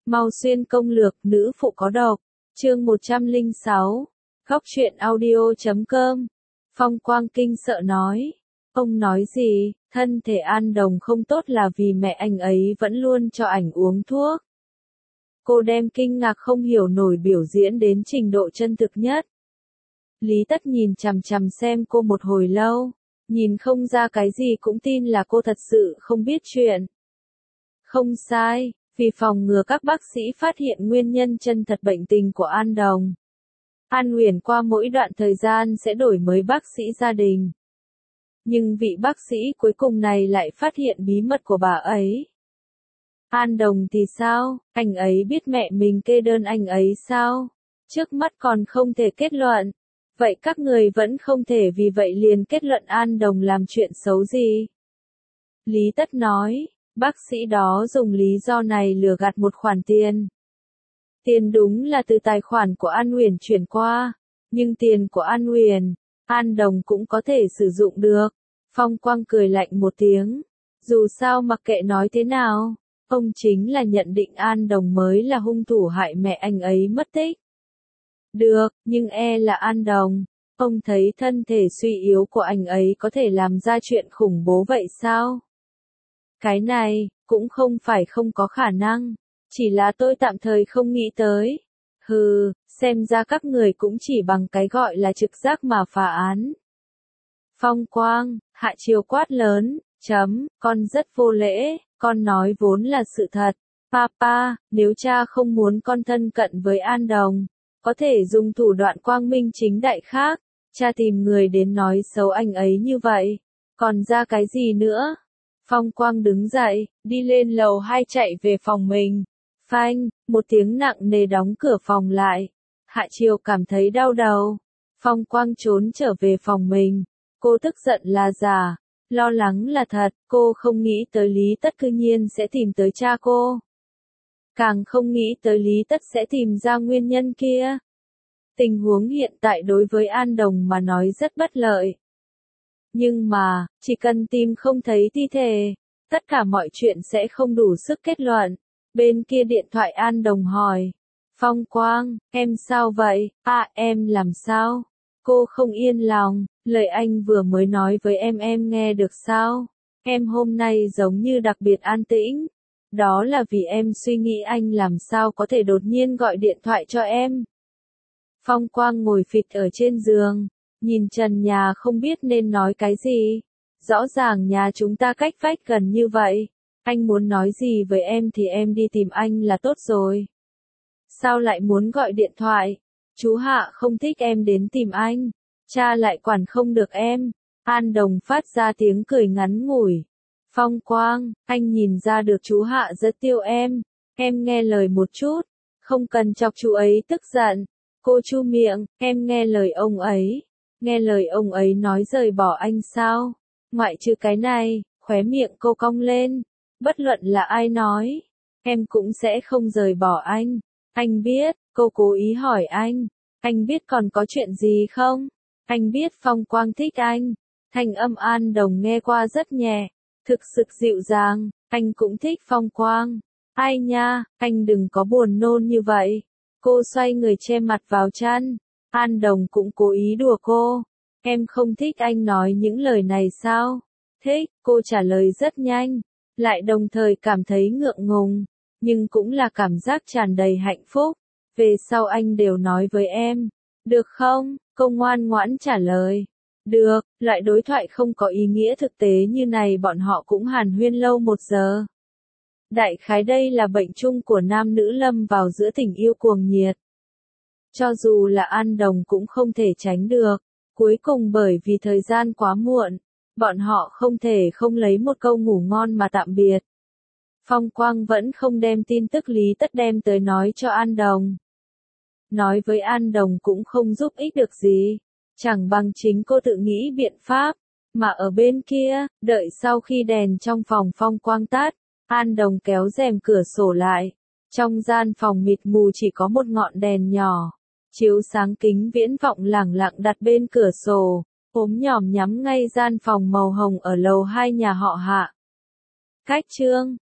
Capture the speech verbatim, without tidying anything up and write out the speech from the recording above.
Mau xuyên công lược, nữ phụ có độc. Chương một trăm lẻ sáu. Góc truyện audio chấm com. Phong Quang kinh sợ nói. Ông nói gì? Thân thể An Đồng không tốt là vì mẹ anh ấy vẫn luôn cho ảnh uống thuốc. Cô đem kinh ngạc không hiểu nổi biểu diễn đến trình độ chân thực nhất. Lý Tất nhìn chằm chằm xem cô một hồi lâu, nhìn không ra cái gì cũng tin là cô thật sự không biết chuyện. Không sai, vì phòng ngừa các bác sĩ phát hiện nguyên nhân chân thật bệnh tình của An Đồng. An Uyển qua mỗi đoạn thời gian sẽ đổi mới bác sĩ gia đình. Nhưng vị bác sĩ cuối cùng này lại phát hiện bí mật của bà ấy. An Đồng thì sao, anh ấy biết mẹ mình kê đơn anh ấy sao? Trước mắt còn không thể kết luận. Vậy các người vẫn không thể vì vậy liền kết luận An Đồng làm chuyện xấu gì? Lý Tất nói, bác sĩ đó dùng lý do này lừa gạt một khoản tiền. Tiền đúng là từ tài khoản của An Uyển chuyển qua, nhưng tiền của An Uyển, An Đồng cũng có thể sử dụng được. Phong Quang cười lạnh một tiếng, dù sao mặc kệ nói thế nào, ông chính là nhận định An Đồng mới là hung thủ hại mẹ anh ấy mất tích. Được, nhưng e là An Đồng, ông thấy thân thể suy yếu của anh ấy có thể làm ra chuyện khủng bố vậy sao? Cái này, cũng không phải không có khả năng, chỉ là tôi tạm thời không nghĩ tới. Hừ, xem ra các người cũng chỉ bằng cái gọi là trực giác mà phá án. Phong Quang, Hạ Chiều quát lớn, chấm, con rất vô lễ, con nói vốn là sự thật. Papa, nếu cha không muốn con thân cận với An Đồng, có thể dùng thủ đoạn quang minh chính đại khác, cha tìm người đến nói xấu anh ấy như vậy, còn ra cái gì nữa? Phong Quang đứng dậy, đi lên lầu hai chạy về phòng mình. Phanh, một tiếng nặng nề đóng cửa phòng lại. Hạ Chiều cảm thấy đau đầu. Phong Quang trốn trở về phòng mình. Cô tức giận là giả, lo lắng là thật, cô không nghĩ tới Lý Tất cư nhiên sẽ tìm tới cha cô. Càng không nghĩ tới Lý Tất sẽ tìm ra nguyên nhân kia. Tình huống hiện tại đối với An Đồng mà nói rất bất lợi. Nhưng mà, chỉ cần tìm không thấy thi thể, tất cả mọi chuyện sẽ không đủ sức kết luận. Bên kia điện thoại An Đồng hỏi. Phong Quang, em sao vậy? À em làm sao? Cô không yên lòng, lời anh vừa mới nói với em em nghe được sao? Em hôm nay giống như đặc biệt an tĩnh. Đó là vì em suy nghĩ anh làm sao có thể đột nhiên gọi điện thoại cho em. Phong Quang ngồi phịch ở trên giường, nhìn trần nhà không biết nên nói cái gì. Rõ ràng nhà chúng ta cách vách gần như vậy. Anh muốn nói gì với em thì em đi tìm anh là tốt rồi. Sao lại muốn gọi điện thoại? Chú Hạ không thích em đến tìm anh. Cha lại quản không được em. An Đồng phát ra tiếng cười ngắn ngủi. Phong Quang, anh nhìn ra được chú Hạ rất tiêu em. Em nghe lời một chút. Không cần chọc chú ấy tức giận. Cô chu miệng, em nghe lời ông ấy. Nghe lời ông ấy nói rời bỏ anh sao? Ngoại trừ cái này, khóe miệng cô cong lên. Bất luận là ai nói, em cũng sẽ không rời bỏ anh. Anh biết, cô cố ý hỏi anh. Anh biết còn có chuyện gì không? Anh biết Phong Quang thích anh. Thanh âm An Đồng nghe qua rất nhẹ, thực sự dịu dàng. Anh cũng thích Phong Quang. Ai nha, anh đừng có buồn nôn như vậy. Cô xoay người che mặt vào chăn. An Đồng cũng cố ý đùa cô. Em không thích anh nói những lời này sao? Thích, cô trả lời rất nhanh. Lại đồng thời cảm thấy ngượng ngùng, nhưng cũng là cảm giác tràn đầy hạnh phúc. Về sau anh đều nói với em, được không? Cô ngoan ngoãn trả lời. Được, loại đối thoại không có ý nghĩa thực tế như này bọn họ cũng hàn huyên lâu một giờ. Đại khái đây là bệnh chung của nam nữ lâm vào giữa tình yêu cuồng nhiệt. Cho dù là An Đồng cũng không thể tránh được. Cuối cùng bởi vì thời gian quá muộn, bọn họ không thể không lấy một câu ngủ ngon mà tạm biệt. Phong Quang vẫn không đem tin tức Lý Tất đem tới nói cho An Đồng. Nói với An Đồng cũng không giúp ích được gì, chẳng bằng chính cô tự nghĩ biện pháp. Mà ở bên kia, đợi sau khi đèn trong phòng Phong Quang tắt, An Đồng kéo rèm cửa sổ lại. Trong gian phòng mịt mù chỉ có một ngọn đèn nhỏ, chiếu sáng kính viễn vọng lẳng lặng đặt bên cửa sổ. Ốm nhòm nhắm ngay gian phòng màu hồng ở lầu hai nhà họ Hạ. Cách chương